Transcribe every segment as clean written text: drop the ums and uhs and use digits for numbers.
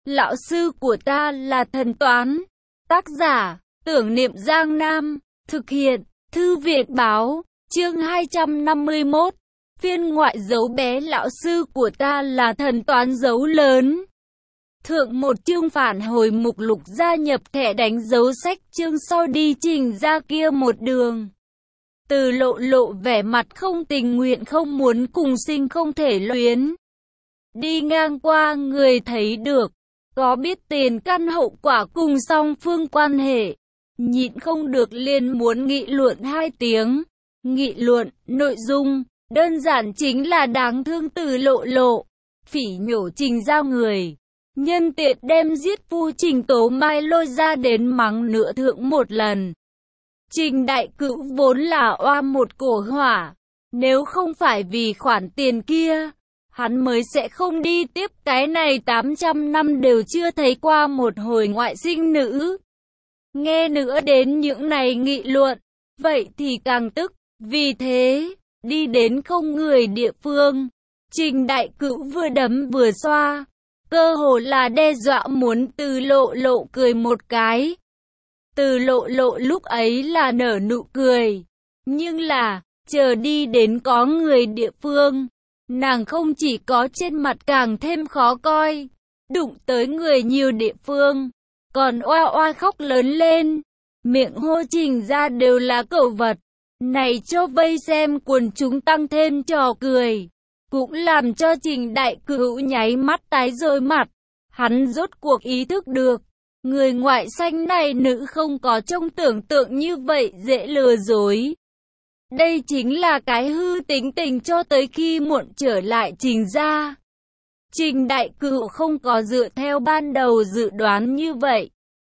Lão sư của ta là thần toán. Tác giả, Tưởng Niệm Giang Nam. Thực hiện, Thư viện Báo. Chương 251. Phiên ngoại dấu bé. Lão sư của ta là thần toán dấu lớn. Thượng một chương phản hồi mục lục gia nhập thẻ đánh dấu sách chương sau đi trình ra kia một đường. Từ Lộ lộ vẻ mặt không tình nguyện, không muốn cùng sinh, không thể luyến. Đi ngang qua người thấy được, có biết tiền căn hậu quả cùng song phương quan hệ. Nhịn không được liền muốn nghị luận hai tiếng. Nghị luận, nội dung, đơn giản chính là đáng thương Từ Lộ lộ. Phỉ nhổ Trình ra người. Nhân tiện đem giết phu Trình Tố Mai lôi ra đến mắng nữa thượng một lần. Trình đại cữu vốn là oa một cổ hỏa. Nếu không phải vì khoản tiền kia, hắn mới sẽ không đi tiếp. Cái này 800 năm đều chưa thấy qua một hồi ngoại sinh nữ. Nghe nữa đến những này nghị luận, vậy thì càng tức. Vì thế, đi đến không người địa phương, Trình đại cữu vừa đấm vừa xoa, cơ hồ là đe dọa muốn Từ Lộ lộ cười một cái. Từ Lộ lộ lúc ấy là nở nụ cười, nhưng là, chờ đi đến có người địa phương, nàng không chỉ có trên mặt càng thêm khó coi, đụng tới người nhiều địa phương, còn oa oa khóc lớn lên, miệng hô Trình ra đều là cẩu vật. Này cho vây xem quần chúng tăng thêm trò cười, cũng làm cho Trình đại cữu nháy mắt tái rồi mặt. Hắn rốt cuộc ý thức được, người ngoại xanh này nữ không có trong tưởng tượng như vậy dễ lừa dối. Đây chính là cái hư tính tình cho tới khi muộn trở lại Trình ra. Trình đại cữu không có dựa theo ban đầu dự đoán như vậy.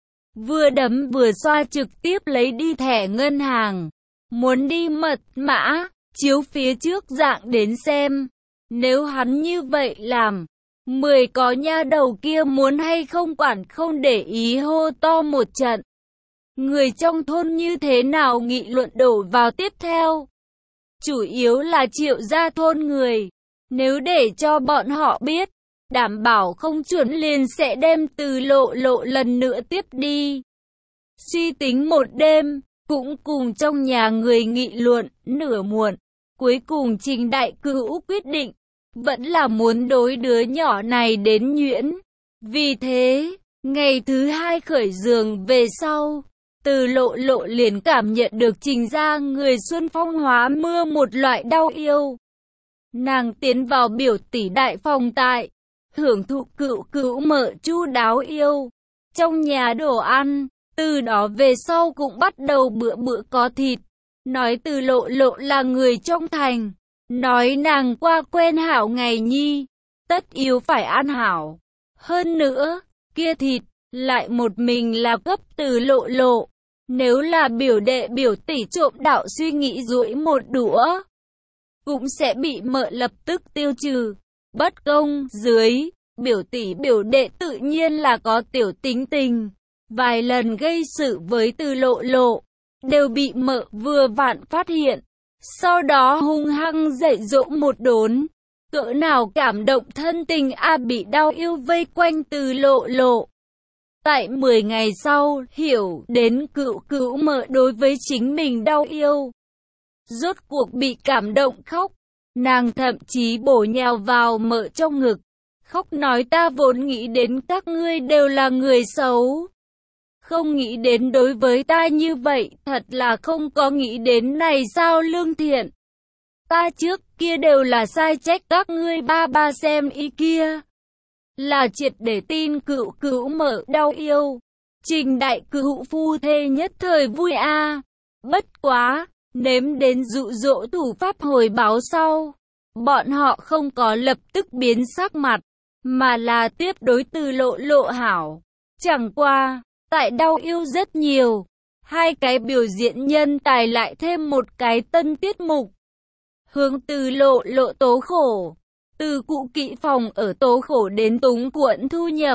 Vừa đấm vừa xoa trực tiếp lấy đi thẻ ngân hàng. Muốn đi mật mã, chiếu phía trước dạng đến xem. Nếu hắn như vậy làm, 10 có nha đầu kia muốn hay không quản không để ý hô to một trận. Người trong thôn như thế nào nghị luận đổ vào tiếp theo. Chủ yếu là Triệu gia thôn người. Nếu để cho bọn họ biết, đảm bảo không chuẩn liền sẽ đem Từ Lộ lộ lần nữa tiếp đi. Suy tính một đêm, cũng cùng trong nhà người nghị luận, nửa muộn. Cuối cùng Trình đại cữu quyết định, vẫn là muốn đối đứa nhỏ này đến nhuyễn. Vì thế, ngày thứ hai khởi giường về sau, Từ Lộ lộ liền cảm nhận được Trình ra người xuân phong hóa mưa một loại đau yêu. Nàng tiến vào biểu tỷ đại phòng tại, hưởng thụ cữu cữu mợ chu đáo yêu. Trong nhà đồ ăn, từ đó về sau cũng bắt đầu bữa bữa có thịt. Nói Từ Lộ lộ là người trong thành. Nói nàng qua quen hảo ngày nhi, tất yếu phải ăn hảo. Hơn nữa, kia thịt, lại một mình là cấp Từ Lộ lộ. Nếu là biểu đệ biểu tỷ trộm đạo suy nghĩ duỗi một đũa, cũng sẽ bị mợ lập tức tiêu trừ. Bất công dưới, biểu tỷ biểu đệ tự nhiên là có tiểu tính tình. Vài lần gây sự với Từ Lộ lộ, đều bị mợ vừa vặn phát hiện. Sau đó hung hăng dạy dỗ một đốn. Cỡ nào cảm động thân tình bị đau yêu vây quanh Từ Lộ lộ. Tại 10 ngày sau, hiểu đến cữu cữu mợ đối với chính mình đau yêu. Rốt cuộc bị cảm động khóc. Nàng thậm chí bổ nhào vào mợ trong ngực. Khóc nói ta vốn nghĩ đến các ngươi đều là người xấu. Không nghĩ đến đối với ta như vậy, thật là không có nghĩ đến này sao lương thiện. Ta trước kia đều là sai trách các ngươi ba xem ý kia. Là triệt để tin cữu cữu mợ đau yêu. Trình đại cữu phu thê nhất thời vui a. Bất quá, nếm đến dụ dỗ thủ pháp hồi báo sau. Bọn họ không có lập tức biến sắc mặt, mà là tiếp đối Từ Lộ lộ hảo. Chẳng qua, tại đau yêu rất nhiều. Hai cái biểu diễn nhân tài lại thêm một cái tân tiết mục. Hướng Từ Lộ lộ tố khổ. Từ cụ kỵ phòng ở tố khổ đến túng quẫn thu nhập.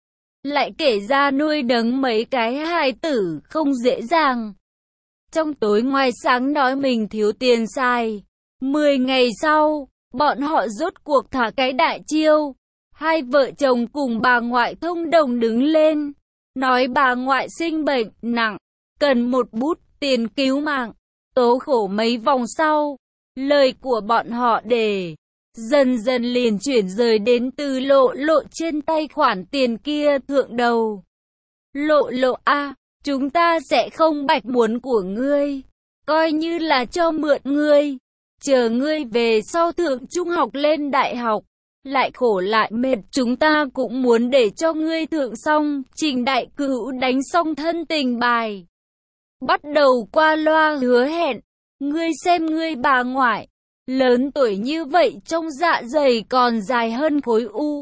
Lại kể ra nuôi nấng mấy cái hài tử không dễ dàng. Trong tối ngoài sáng nói mình thiếu tiền xài. 10 ngày sau, bọn họ rốt cuộc thả cái đại chiêu. Hai vợ chồng cùng bà ngoại thông đồng đứng lên, nói bà ngoại sinh bệnh nặng, cần một bút tiền cứu mạng. Tố khổ mấy vòng sau, lời của bọn họ để dần dần liền chuyển rời đến Từ Lộ Lộ trên tay khoản tiền kia thượng đầu. Lộ Lộ a, chúng ta sẽ không bạch muốn của ngươi, coi như là cho mượn ngươi. Chờ ngươi về sau thượng trung học lên đại học, lại khổ lại mệt chúng ta cũng muốn để cho ngươi thượng xong. Trình Đại Cửu đánh xong thân tình bài, bắt đầu qua loa hứa hẹn. Ngươi xem ngươi bà ngoại, lớn tuổi như vậy trong dạ dày còn dài hơn khối u.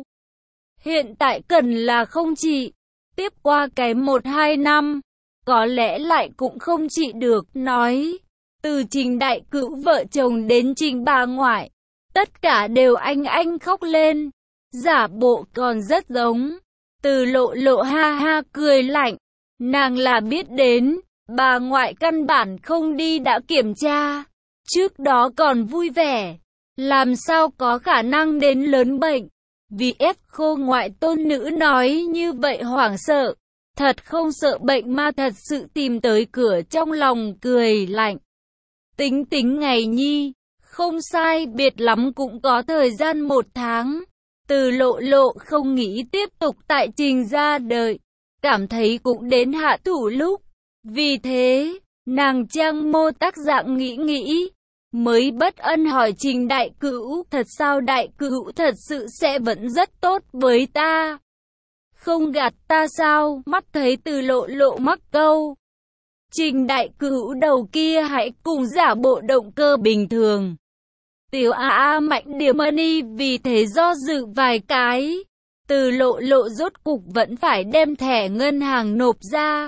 Hiện tại cần là không trị, tiếp qua cái 1-2 năm, có lẽ lại cũng không trị được. Nói, từ Trình Đại Cửu vợ chồng đến Trình bà ngoại, tất cả đều anh khóc lên, giả bộ còn rất giống. Từ Lộ Lộ ha ha cười lạnh, nàng là biết đến, bà ngoại căn bản không đi đã kiểm tra, trước đó còn vui vẻ, làm sao có khả năng đến lớn bệnh. Vì ép khô ngoại tôn nữ nói như vậy hoảng sợ, thật không sợ bệnh mà thật sự tìm tới cửa, trong lòng cười lạnh. Tính tính ngày nhi, không sai biệt lắm cũng có thời gian 1 tháng. Từ Lộ Lộ không nghĩ tiếp tục tại Trình gia đợi, cảm thấy cũng đến hạ thủ lúc. Vì thế, nàng trang mô tác dạng nghĩ, mới bất ân hỏi Trình Đại Cửu, thật sao Đại Cửu thật sự sẽ vẫn rất tốt với ta? Không gạt ta sao? Mắt thấy Từ Lộ Lộ mắc câu, Trình Đại Cửu đầu kia hãy cùng giả bộ động cơ bình thường. Tiểu Mạnh Điểm Money vì thế do dự vài cái, Từ Lộ Lộ rốt cục vẫn phải đem thẻ ngân hàng nộp ra,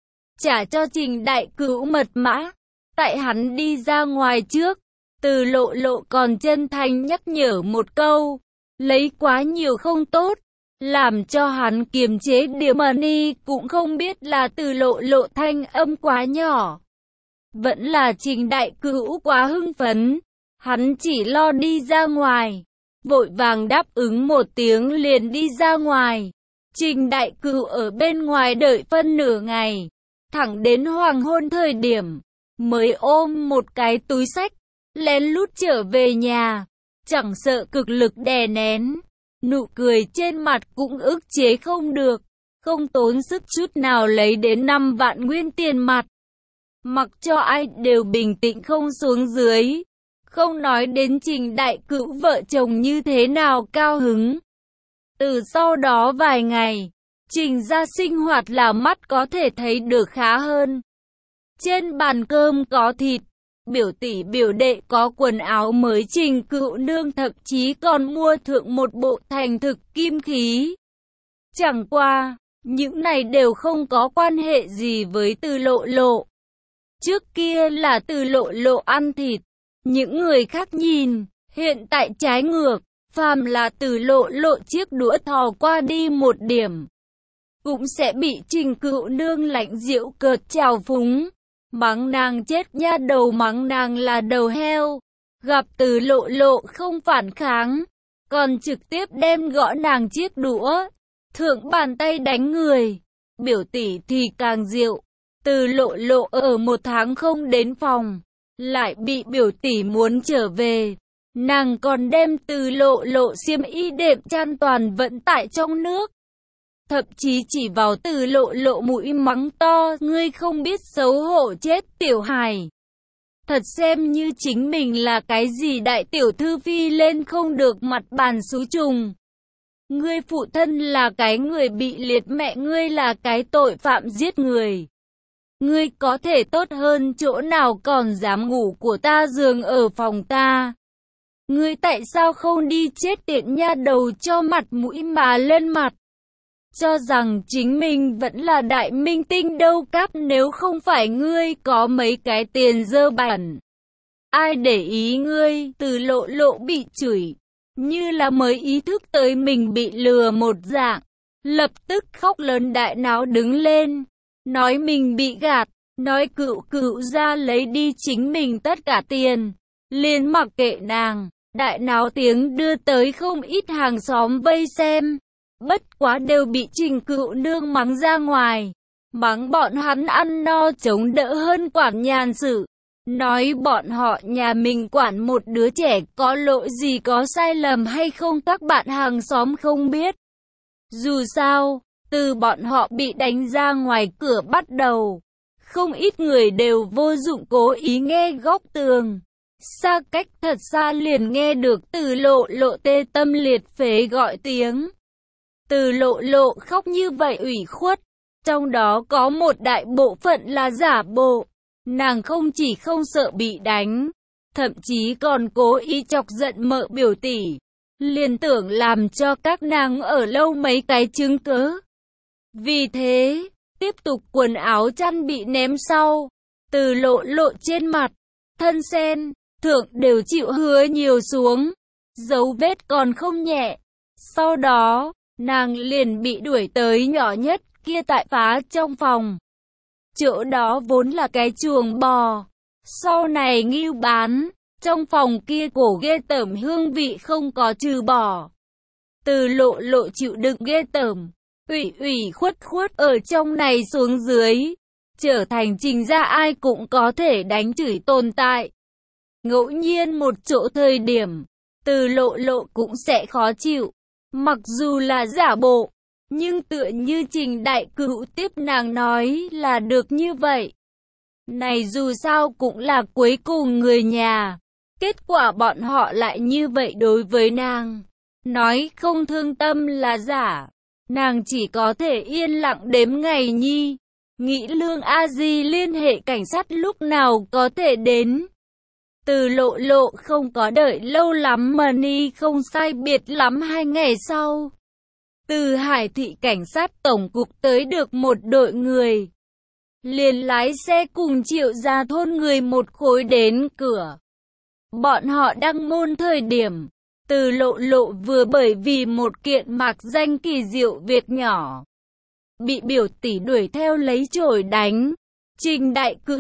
trả cho Trình Đại Cửu mật mã. Tại hắn đi ra ngoài trước, Từ Lộ Lộ còn chân thành nhắc nhở một câu, lấy quá nhiều không tốt, làm cho hắn kiềm chế Điểm Money. Cũng không biết là Từ Lộ Lộ thanh âm quá nhỏ, vẫn là Trình Đại Cửu quá hưng phấn, hắn chỉ lo đi ra ngoài, vội vàng đáp ứng một tiếng liền đi ra ngoài. Trình Đại Cửu ở bên ngoài đợi phân nửa ngày, thẳng đến hoàng hôn thời điểm, mới ôm một cái túi xách, lén lút trở về nhà, chẳng sợ cực lực đè nén, nụ cười trên mặt cũng ức chế không được, không tốn sức chút nào lấy đến 5 vạn nguyên tiền mặt. Mặc cho ai đều bình tĩnh không xuống dưới, không nói đến Trình Đại Cửu vợ chồng như thế nào cao hứng. Từ sau đó vài ngày, Trình gia sinh hoạt là mắt có thể thấy được khá hơn. Trên bàn cơm có thịt, biểu tỷ biểu đệ có quần áo mới, Trình Cửu nương thậm chí còn mua thượng một bộ thành thực kim khí. Chẳng qua, những này đều không có quan hệ gì với Từ Lộ Lộ. Trước kia là Từ Lộ Lộ ăn thịt, những người khác nhìn, hiện tại trái ngược, phàm là Từ Lộ Lộ chiếc đũa thò qua đi một điểm, cũng sẽ bị Trình Cửu nương lạnh giễu cợt trào phúng, mắng nàng chết nha đầu, mắng nàng là đầu heo. Gặp Từ Lộ Lộ không phản kháng, còn trực tiếp đem gõ nàng chiếc đũa, thượng bàn tay đánh người. Biểu tỷ thì càng diệu, Từ Lộ Lộ ở 1 tháng không đến phòng, lại bị biểu tỷ muốn trở về, nàng còn đem Từ Lộ Lộ xiêm y đệm chăn toàn vận tại trong nước, thậm chí chỉ vào Từ Lộ Lộ mũi mắng to, ngươi không biết xấu hổ chết tiểu hài. Thật xem như chính mình là cái gì đại tiểu thư phi lên không được mặt bàn xú trùng. Ngươi phụ thân là cái người bị liệt, mẹ ngươi là cái tội phạm giết người. Ngươi có thể tốt hơn chỗ nào, còn dám ngủ của ta giường ở phòng ta. Ngươi tại sao không đi chết tiện nha đầu, cho mặt mũi mà lên mặt. Cho rằng chính mình vẫn là đại minh tinh đâu cáp, nếu không phải ngươi có mấy cái tiền dơ bẩn, ai để ý ngươi. Từ Lộ Lộ bị chửi, như là mới ý thức tới mình bị lừa một dạng, lập tức khóc lớn đại náo đứng lên, nói mình bị gạt, nói Cửu Cửu ra lấy đi chính mình tất cả tiền, liền mặc kệ nàng. Đại náo tiếng đưa tới không ít hàng xóm vây xem. Bất quá đều bị Trình Cựu Nương mắng ra ngoài. Mắng bọn hắn ăn no chống đỡ hơn quản nhàn sự. Nói bọn họ nhà mình quản một đứa trẻ có lỗi gì, có sai lầm hay không các bạn hàng xóm không biết. Dù sao, từ bọn họ bị đánh ra ngoài cửa bắt đầu, không ít người đều vô dụng cố ý nghe góc tường. Xa cách thật xa liền nghe được Từ Lộ Lộ tê tâm liệt phế gọi tiếng. Từ Lộ Lộ khóc như vậy ủy khuất, trong đó có một đại bộ phận là giả bộ. Nàng không chỉ không sợ bị đánh, thậm chí còn cố ý chọc giận mợ biểu tỷ, liền tưởng làm cho các nàng ở lâu mấy cái chứng cớ. Vì thế, tiếp tục quần áo chăn bị ném sau, Từ Lộ Lộ trên mặt, thân sen, thượng đều chịu hứa nhiều xuống, dấu vết còn không nhẹ. Sau đó, nàng liền bị đuổi tới nhỏ nhất kia tại phá trong phòng. Chỗ đó vốn là cái chuồng bò, sau này nghêu bán, trong phòng kia cổ ghê tởm hương vị không có trừ bỏ. Từ Lộ Lộ chịu đựng ghê tởm, ủy khuất ở trong này xuống dưới, trở thành Trình gia ai cũng có thể đánh chửi tồn tại. Ngẫu nhiên một chỗ thời điểm, Từ Lộ Lộ cũng sẽ khó chịu, mặc dù là giả bộ, nhưng tựa như Trình Đại Cữu tiếp nàng nói là được như vậy. Này dù sao cũng là cuối cùng người nhà, kết quả bọn họ lại như vậy đối với nàng. Nói không thương tâm là giả, nàng chỉ có thể yên lặng đếm ngày nhi, nghĩ Lương A Di liên hệ cảnh sát lúc nào có thể đến. Từ Lộ Lộ không có đợi lâu lắm mà ni không sai biệt lắm 2 ngày sau. Từ Hải thị cảnh sát tổng cục tới được một đội người. Liền lái xe cùng Triệu gia thôn người một khối đến cửa. Bọn họ đăng môn thời điểm, Từ Lộ Lộ vừa bởi vì một kiện mạc danh kỳ diệu việc nhỏ, bị biểu tỷ đuổi theo lấy chổi đánh. Trình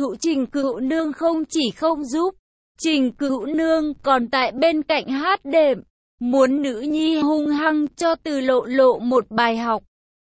Cựu Nương không chỉ không giúp, Trình Cựu Nương còn tại bên cạnh hát đệm, muốn nữ nhi hung hăng cho Từ Lộ Lộ một bài học.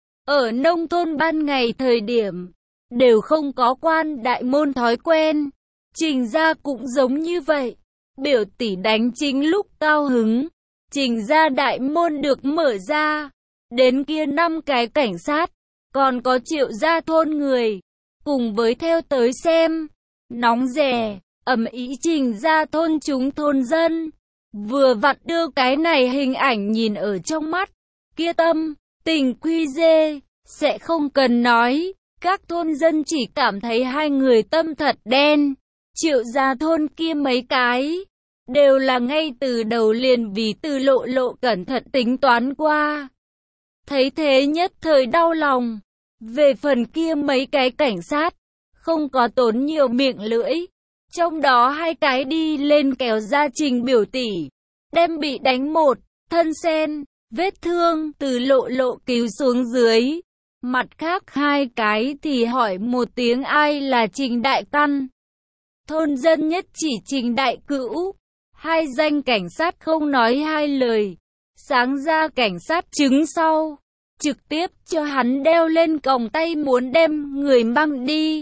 Ở nông thôn ban ngày thời điểm, đều không có quan đại môn thói quen. Trình gia cũng giống như vậy. Biểu tỷ đánh chính lúc cao hứng, Trình gia đại môn được mở ra. Đến kia 5 cái cảnh sát, còn có Triệu gia thôn người, cùng với theo tới xem. Nóng rè, ầm ĩ Trình gia thôn chúng thôn dân. Vừa vặn đưa cái này hình ảnh nhìn ở trong mắt, kia tâm, tình quy dê, sẽ không cần nói, các thôn dân chỉ cảm thấy hai người tâm thật đen. Triệu gia thôn kia mấy cái, đều là ngay từ đầu liền vì Từ Lộ Lộ cẩn thận tính toán qua. Thấy thế nhất thời đau lòng, về phần kia mấy cái cảnh sát, không có tốn nhiều miệng lưỡi. Trong đó 2 cái đi lên kéo ra Trình biểu tỷ, đem bị đánh một, thân sen, vết thương Từ Lộ Lộ cứu xuống dưới. Mặt khác 2 cái thì hỏi một tiếng ai là Trình Đại Căn. Thôn dân nhất chỉ Trình Đại Cữu. 2 danh cảnh sát không nói 2 lời. Sáng ra cảnh sát chứng sau, trực tiếp cho hắn đeo lên còng tay muốn đem người mang đi.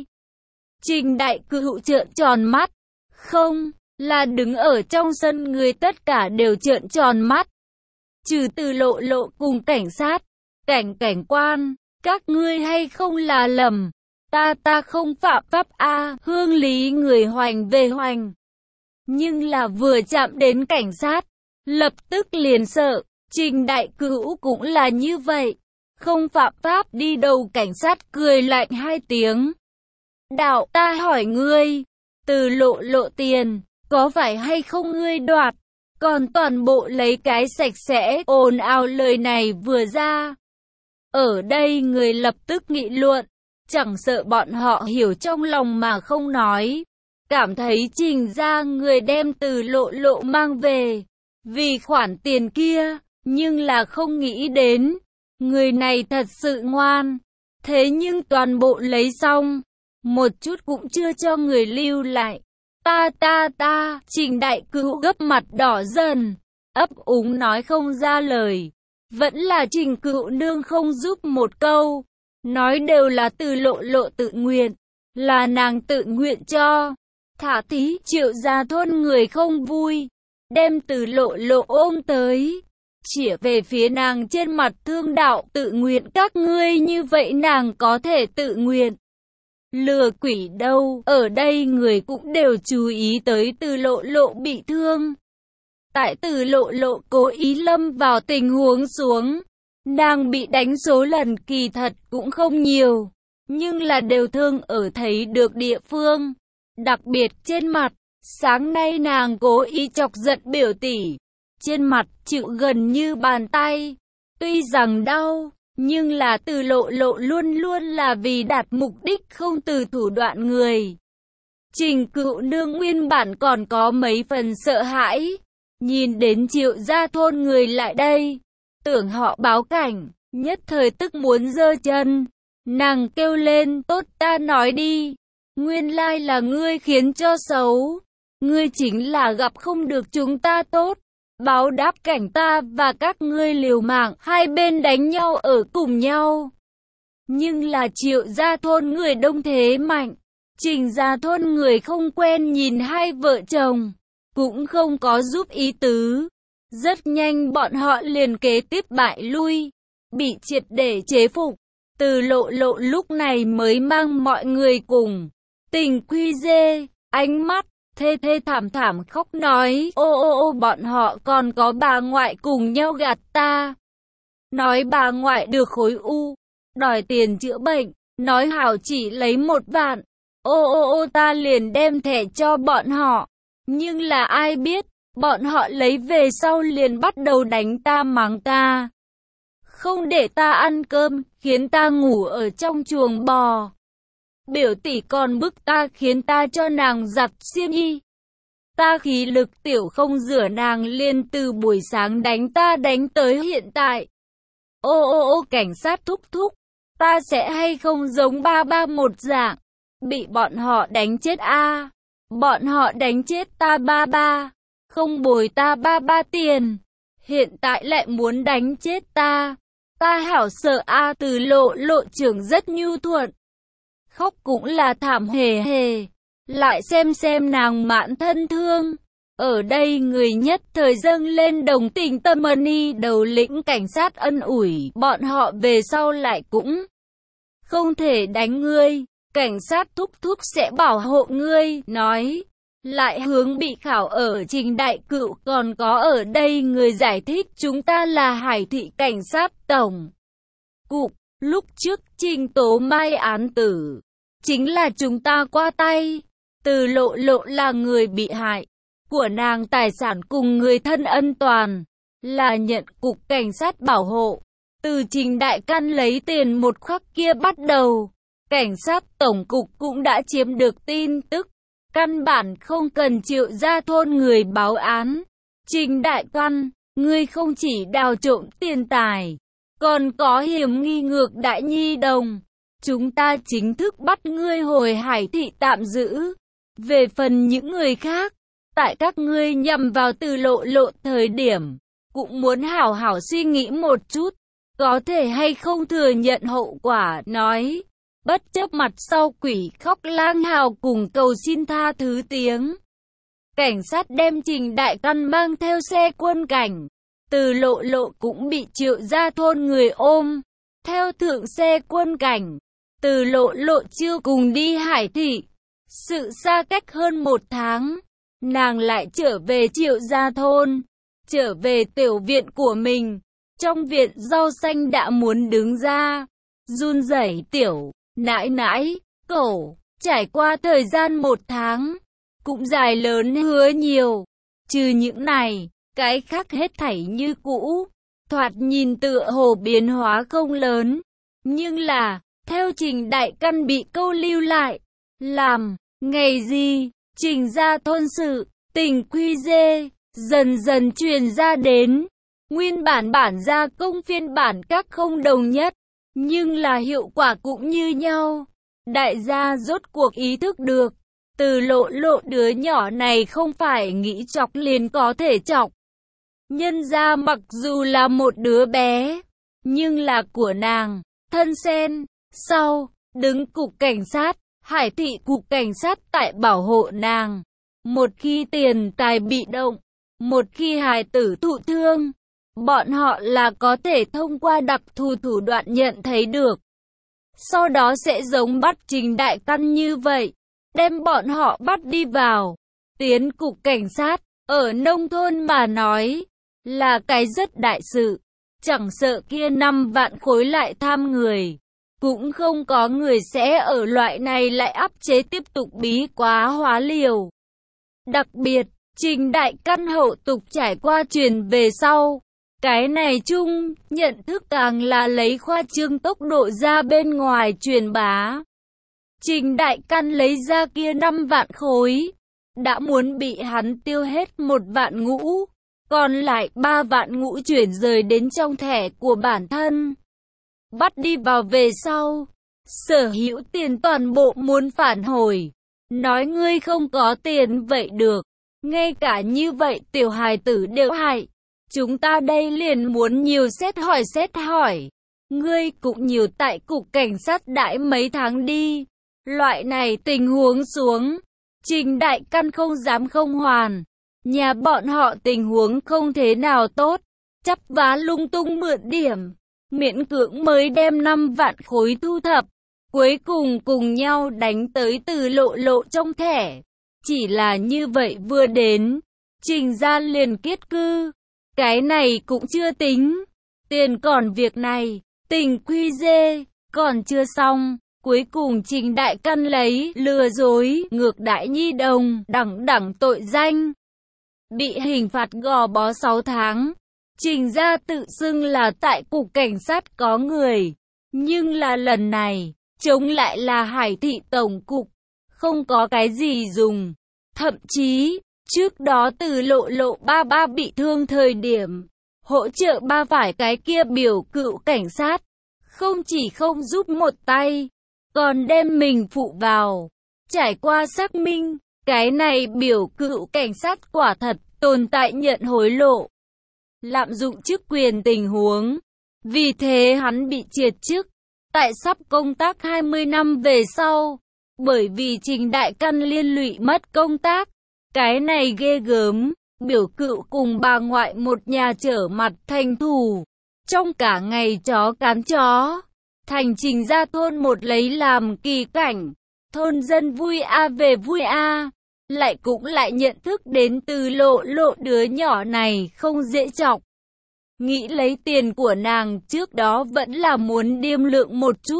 Trình Đại Cữu trợn tròn mắt. Không, là đứng ở trong sân người tất cả đều trợn tròn mắt. Trừ Từ Lộ Lộ cùng cảnh sát, cảnh quan, các ngươi hay không là lầm. Ta không phạm pháp a. Hương lý người hoành về hoành. Nhưng là vừa chạm đến cảnh sát, lập tức liền sợ. Trình Đại Cữu cũng là như vậy. Không phạm pháp đi đâu, cảnh sát cười lạnh 2 tiếng. Đạo, ta hỏi ngươi, Từ Lộ Lộ tiền, có phải hay không ngươi đoạt? Còn toàn bộ lấy cái sạch sẽ. Ồn ào lời này vừa ra, ở đây người lập tức nghị luận, chẳng sợ bọn họ hiểu trong lòng mà không nói. Cảm thấy Trình gia người đem Từ Lộ Lộ mang về vì khoản tiền kia, nhưng là không nghĩ đến người này thật sự ngoan. Thế nhưng toàn bộ lấy xong, một chút cũng chưa cho người lưu lại. Trình Đại Cữu gấp mặt đỏ dần, ấp úng nói không ra lời. Vẫn là Trình Cựu Nương không giúp một câu, nói đều là Từ Lộ Lộ tự nguyện, là nàng tự nguyện cho. Thả tí, Triệu gia thôn người không vui, đem Từ Lộ Lộ ôm tới, chĩa về phía nàng trên mặt thương đạo, tự nguyện các ngươi như vậy nàng có thể tự nguyện. Lừa quỷ đâu, ở đây người cũng đều chú ý tới Từ Lộ Lộ bị thương. Tại Từ Lộ Lộ cố ý lâm vào tình huống xuống, nàng bị đánh số lần kỳ thật cũng không nhiều, nhưng là đều thương ở thấy được địa phương, đặc biệt trên mặt. Sáng nay nàng cố ý chọc giận biểu tỷ, trên mặt chịu gần như bàn tay. Tuy rằng đau, nhưng là Từ Lộ Lộ luôn luôn là vì đạt mục đích không từ thủ đoạn người. Trình Cựu Nương nguyên bản còn có mấy phần sợ hãi, nhìn đến Triệu gia thôn người lại đây, tưởng họ báo cảnh, nhất thời tức muốn giơ chân. Nàng kêu lên, tốt ta nói đi, nguyên lai là ngươi khiến cho xấu, ngươi chính là gặp không được chúng ta tốt, báo đáp cảnh ta và các ngươi liều mạng, hai bên đánh nhau ở cùng nhau. Nhưng là Triệu gia thôn người đông thế mạnh, Trình gia thôn người không quen nhìn hai vợ chồng, cũng không có giúp ý tứ. Rất nhanh bọn họ liền kế tiếp bại lui, bị triệt để chế phục. Từ Lộ Lộ lúc này mới mang mọi người cùng Tình Quy Dê, ánh mắt thê thê thảm thảm khóc nói, ô bọn họ còn có bà ngoại cùng nhau gạt ta. Nói bà ngoại được khối u, đòi tiền chữa bệnh, nói hảo chỉ lấy 1 vạn. Ô ta liền đem thẻ cho bọn họ. Nhưng là ai biết, bọn họ lấy về sau liền bắt đầu đánh ta mắng ta. Không để ta ăn cơm, khiến ta ngủ ở trong chuồng bò. Biểu tỷ còn bức ta khiến ta cho nàng giặt xiêm y. Ta khí lực tiểu không rửa nàng liền từ buổi sáng đánh ta đánh tới hiện tại. Ô cảnh sát thúc thúc, ta sẽ hay không giống ba một dạng, bị bọn họ đánh chết a? Bọn họ đánh chết ta ba, không bồi ta ba tiền, hiện tại lại muốn đánh chết ta. Ta hảo sợ a. Từ Lộ Lộ trưởng rất nhu thuận, khóc cũng là thảm hề hề. Lại xem nàng mãn thân thương. Ở đây người nhất thời dâng lên đồng tình tâm ân đầu lĩnh cảnh sát ân ủi. Bọn họ về sau lại cũng không thể đánh ngươi. Cảnh sát thúc thúc sẽ bảo hộ ngươi, nói. Lại hướng bị khảo ở Trình Đại Cựu còn có ở đây người giải thích chúng ta là Hải thị cảnh sát tổng cục. Lúc trước Trình Tố Mai án tử, chính là chúng ta qua tay. Từ Lộ Lộ là người bị hại, của nàng tài sản cùng người thân ân toàn, là nhận cục cảnh sát bảo hộ. Từ Trình Đại Căn lấy tiền một khắc kia bắt đầu, cảnh sát tổng cục cũng đã chiếm được tin tức. Căn bản không cần Triệu gia thôn người báo án. Trình Đại Căn, ngươi không chỉ đào trộm tiền tài, còn có hiểm nghi ngược đại nhi đồng. Chúng ta chính thức bắt ngươi hồi Hải thị tạm giữ. Về phần những người khác, tại các ngươi nhằm vào Từ Lộ Lộ thời điểm, cũng muốn hảo hảo suy nghĩ một chút, có thể hay không thừa nhận hậu quả, nói. Bất chấp mặt sau quỷ khóc lang hào cùng cầu xin tha thứ tiếng. Cảnh sát đem Trình Đại Căn mang theo xe quân cảnh. Từ Lộ Lộ cũng bị Triệu gia thôn người ôm, theo thượng xe quân cảnh. Từ Lộ Lộ chưa cùng đi Hải thị. Sự xa cách hơn 1 tháng, nàng lại trở về Triệu gia thôn, trở về tiểu viện của mình. Trong viện rau xanh đã muốn đứng ra, run rẩy tiểu nãi nãi, cẩu, trải qua thời gian 1 tháng, cũng dài lớn hứa nhiều. Trừ những này, cái khác hết thảy như cũ, thoạt nhìn tựa hồ biến hóa không lớn. Nhưng là, theo Trình Đại Căn bị câu lưu lại, làm, ngày gì, Trình gia thôn sự, Tình Quy Dê, dần dần truyền ra đến. Nguyên bản bản gia công phiên bản các không đồng nhất, nhưng là hiệu quả cũng như nhau. Đại gia rốt cuộc ý thức được, Từ Lộ Lộ đứa nhỏ này không phải nghĩ chọc liền có thể chọc. Nhân ra mặc dù là một đứa bé, nhưng là của nàng, thân sen. Sau, đứng cục cảnh sát, Hải thị cục cảnh sát tại bảo hộ nàng. Một khi tiền tài bị động, một khi hài tử thụ thương, bọn họ là có thể thông qua đặc thù thủ đoạn nhận thấy được. Sau đó sẽ giống bắt Trình Đại Căn như vậy, đem bọn họ bắt đi vào. Tiến cục cảnh sát, ở nông thôn mà nói, là cái rất đại sự. Chẳng sợ kia 5 vạn khối lại tham người, cũng không có người sẽ ở loại này lại áp chế tiếp tục bí quá hóa liều. Đặc biệt, Trình Đại Căn hậu tục trải qua truyền về sau. Cái này chung, nhận thức càng là lấy khoa trương tốc độ ra bên ngoài truyền bá. Trình Đại Căn lấy ra kia 5 vạn khối, đã muốn bị hắn tiêu hết 1 vạn ngũ, còn lại 3 vạn ngũ chuyển rời đến trong thẻ của bản thân. Bắt đi vào về sau, sở hữu tiền toàn bộ muốn phản hồi. Nói ngươi không có tiền vậy được, ngay cả như vậy tiểu hài tử đều hại. Chúng ta đây liền muốn nhiều xét hỏi. Ngươi cũng nhiều tại cục cảnh sát đãi mấy tháng đi. Loại này tình huống xuống, Trình Đại Căn không dám không hoàn. Nhà bọn họ tình huống không thế nào tốt, chắp vá lung tung mượn điểm, miễn cưỡng mới đem 5 vạn khối thu thập. Cuối cùng cùng nhau đánh tới Từ Lộ Lộ trong thẻ. Chỉ là như vậy vừa đến, Trình gia liền kết cư. Cái này cũng chưa tính. Tiền còn việc này, tình quy dê, còn chưa xong. Cuối cùng Trình Đại Căn lấy lừa dối, ngược đãi nhi đồng, đẳng tội danh. Bị hình phạt gò bó 6 tháng. Trình gia tự xưng là tại cục cảnh sát có người. Nhưng là lần này, chống lại là Hải thị tổng cục. Không có cái gì dùng. Thậm chí, trước đó Từ Lộ Lộ ba bị thương thời điểm, hỗ trợ ba phải cái kia biểu cựu cảnh sát. Không chỉ không giúp một tay, còn đem mình phụ vào. Trải qua xác minh, cái này biểu cựu cảnh sát quả thật tồn tại nhận hối lộ, lạm dụng chức quyền tình huống. Vì thế hắn bị triệt chức, tại sắp công tác 20 năm về sau. Bởi vì Trình Đại Căn liên lụy mất công tác. Cái này ghê gớm, biểu cựu cùng bà ngoại một nhà trở mặt thành thù. Trong cả ngày chó cán chó, thành Trình ra thôn một lấy làm kỳ cảnh. Thôn dân vui a về vui a, lại cũng lại nhận thức đến Từ Lộ Lộ đứa nhỏ này không dễ chọc. Nghĩ lấy tiền của nàng trước đó vẫn là muốn điềm lượng một chút.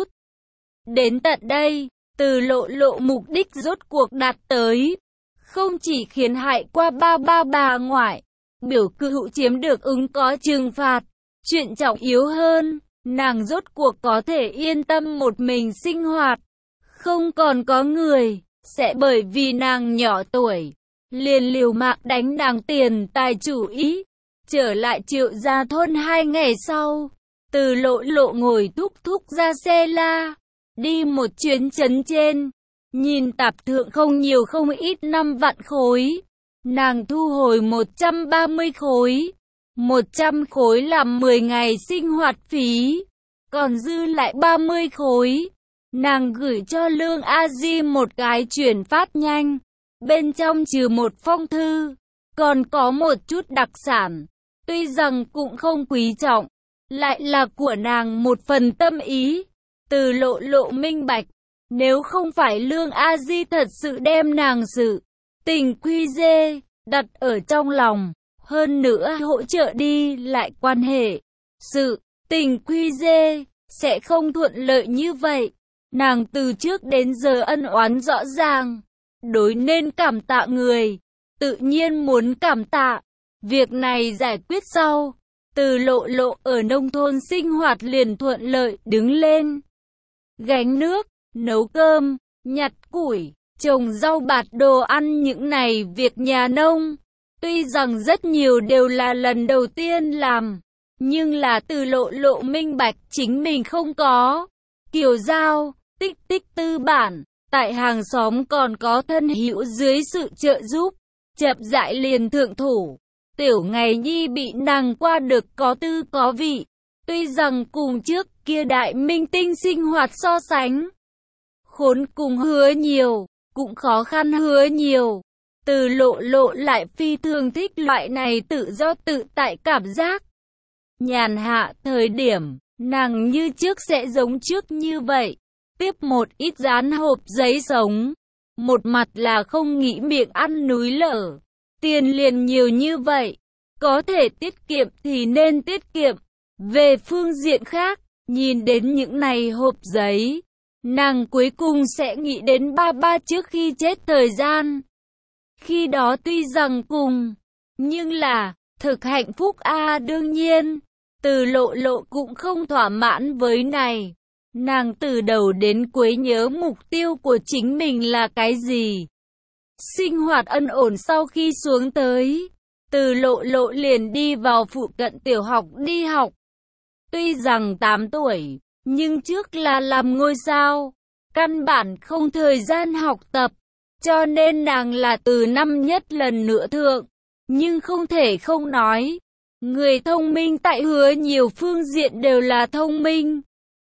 Đến tận đây, Từ Lộ Lộ mục đích rốt cuộc đạt tới. Không chỉ khiến hại qua bà ngoại, biểu cựu chiếm được ứng có trừng phạt. Chuyện trọng yếu hơn, nàng rốt cuộc có thể yên tâm một mình sinh hoạt. Không còn có người sẽ bởi vì nàng nhỏ tuổi, liền liều mạng đánh nàng tiền tài chủ ý. Trở lại Triệu gia thôn 2 ngày sau, Từ Lộ Lộ ngồi thúc ra xe la, đi một chuyến trấn trên. Nhìn tạp thượng không nhiều không ít 5 vạn khối. Nàng thu hồi 130 khối. 100 khối làm 10 ngày sinh hoạt phí. Còn dư lại 30 khối. Nàng gửi cho Lương A Di một cái chuyển phát nhanh. Bên trong trừ một phong thư, còn có một chút đặc sản. Tuy rằng cũng không quý trọng, lại là của nàng một phần tâm ý. Từ Lộ Lộ minh bạch. Nếu không phải Lương A Di thật sự đem nàng sự tình quy dê đặt ở trong lòng, hơn nữa hỗ trợ đi lại quan hệ, sự tình quy dê sẽ không thuận lợi như vậy. Nàng từ trước đến giờ ân oán rõ ràng, đối nên cảm tạ người, tự nhiên muốn cảm tạ. Việc này giải quyết sau, Từ Lộ Lộ ở nông thôn sinh hoạt liền thuận lợi đứng lên. Gánh nước, nấu cơm, nhặt củi, trồng rau bạt đồ ăn, những này việc nhà nông. Tuy rằng rất nhiều đều là lần đầu tiên làm, nhưng là Từ Lộ Lộ minh bạch chính mình không có. Kiều giao, tích tư bản, tại hàng xóm còn có thân hữu dưới sự trợ giúp, chậm rãi liền thượng thủ. Tiểu Ngày Nhi bị nàng qua được có tư có vị, tuy rằng cùng trước kia đại minh tinh sinh hoạt so sánh, khốn cùng hứa nhiều, cũng khó khăn hứa nhiều. Từ Lộ Lộ lại phi thường thích loại này tự do tự tại cảm giác. Nhàn hạ thời điểm, nàng như trước sẽ giống trước như vậy, tiếp một ít dán hộp giấy sống. Một mặt là không nghĩ miệng ăn núi lở, tiền liền nhiều như vậy, có thể tiết kiệm thì nên tiết kiệm. Về phương diện khác, nhìn đến những này hộp giấy, nàng cuối cùng sẽ nghĩ đến ba ba trước khi chết thời gian. Khi đó tuy rằng cùng, nhưng là, thực hạnh phúc đương nhiên, Từ Lộ Lộ cũng không thỏa mãn với này. Nàng từ đầu đến cuối nhớ mục tiêu của chính mình là cái gì. Sinh hoạt ân ổn sau khi xuống tới, Từ Lộ Lộ liền đi vào phụ cận tiểu học đi học. Tuy rằng 8 tuổi, nhưng trước là làm ngôi sao, căn bản không thời gian học tập, cho nên nàng là từ năm nhất lần nữa thượng. Nhưng không thể không nói, người thông minh tại hứa nhiều phương diện đều là thông minh.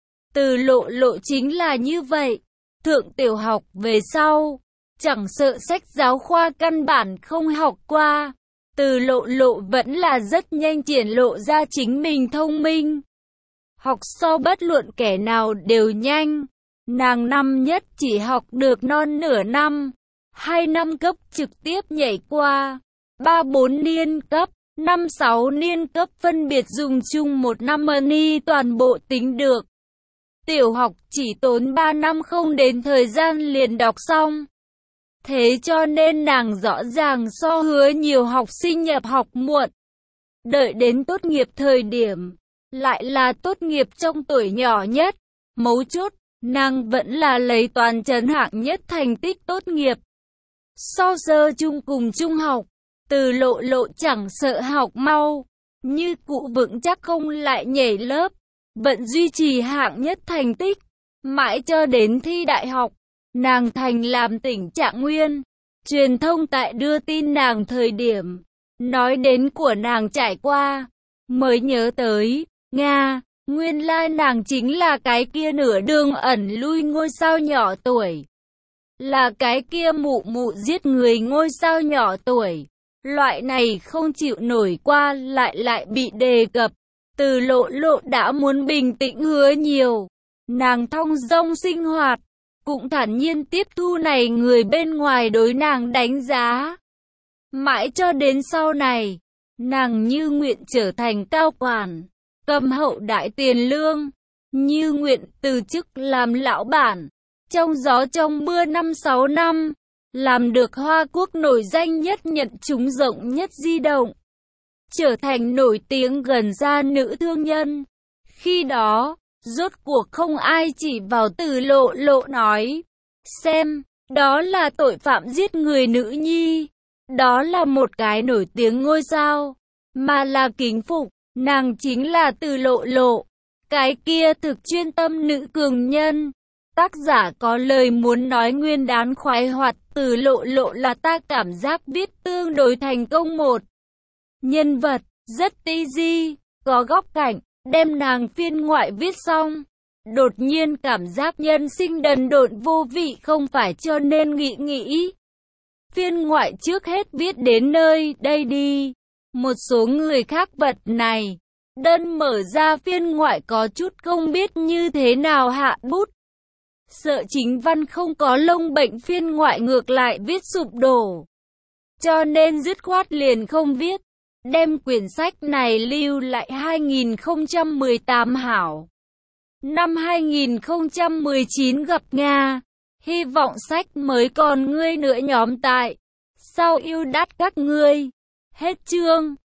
Từ Lộ Lộ chính là như vậy, thượng tiểu học về sau, chẳng sợ sách giáo khoa căn bản không học qua, Từ Lộ Lộ vẫn là rất nhanh triển lộ ra chính mình thông minh. Học so bất luận kẻ nào đều nhanh, nàng năm nhất chỉ học được non nửa năm, 2 năm cấp trực tiếp nhảy qua, 3-4 niên cấp, 5-6 niên cấp phân biệt dùng chung 1 năm toàn bộ tính được. Tiểu học chỉ tốn 3 năm không đến thời gian liền đọc xong. Thế cho nên nàng rõ ràng so hứa nhiều học sinh nhập học muộn. Đợi đến tốt nghiệp thời điểm, lại là tốt nghiệp trong tuổi nhỏ nhất. Mấu chốt, nàng vẫn là lấy toàn trấn hạng nhất thành tích tốt nghiệp. So sơ trung cùng trung học, Từ Lộ Lộ chẳng sợ học mau, như cụ vững chắc không lại nhảy lớp, vẫn duy trì hạng nhất thành tích, mãi cho đến thi đại học, nàng thành làm tình trạng nguyên. Truyền thông tại đưa tin nàng thời điểm, nói đến của nàng trải qua, mới nhớ tới, Nga, nguyên lai nàng chính là cái kia nửa đường ẩn lui ngôi sao nhỏ tuổi. Là cái kia mụ mụ giết người ngôi sao nhỏ tuổi. Loại này không chịu nổi qua lại bị đề cập. Từ Lộ Lộ đã muốn bình tĩnh hứa nhiều. Nàng thong dong sinh hoạt, cũng thản nhiên tiếp thu này người bên ngoài đối nàng đánh giá. Mãi cho đến sau này, nàng như nguyện trở thành cao quản, cầm hậu đại tiền lương, như nguyện từ chức làm lão bản, trong gió trong mưa 5-6 năm, làm được Hoa Quốc nổi danh nhất nhận chúng rộng nhất di động, trở thành nổi tiếng gần ra nữ thương nhân. Khi đó, rốt cuộc không ai chỉ vào Từ Lộ Lộ nói, xem, đó là tội phạm giết người nữ nhi, đó là một cái nổi tiếng ngôi sao, mà là kính phục, nàng chính là Từ Lộ Lộ, cái kia thực chuyên tâm nữ cường nhân. Tác giả có lời muốn nói nguyên đán khoái hoạt. Từ Lộ Lộ là ta cảm giác viết tương đối thành công một nhân vật, rất ti di, có góc cạnh, đem nàng phiên ngoại viết xong. Đột nhiên cảm giác nhân sinh đần độn vô vị không phải cho nên nghĩ. Phiên ngoại trước hết viết đến nơi đây đi. Một số người khác vật này, đơn mở ra phiên ngoại có chút không biết như thế nào hạ bút. Sợ chính văn không có lông bệnh phiên ngoại ngược lại viết sụp đổ. Cho nên dứt khoát liền không viết. Đem quyển sách này lưu lại 2018 hảo. Năm 2019 gặp Nga. Hy vọng sách mới còn ngươi nữa nhóm tại. Sau yêu đắt các ngươi. Hết chương.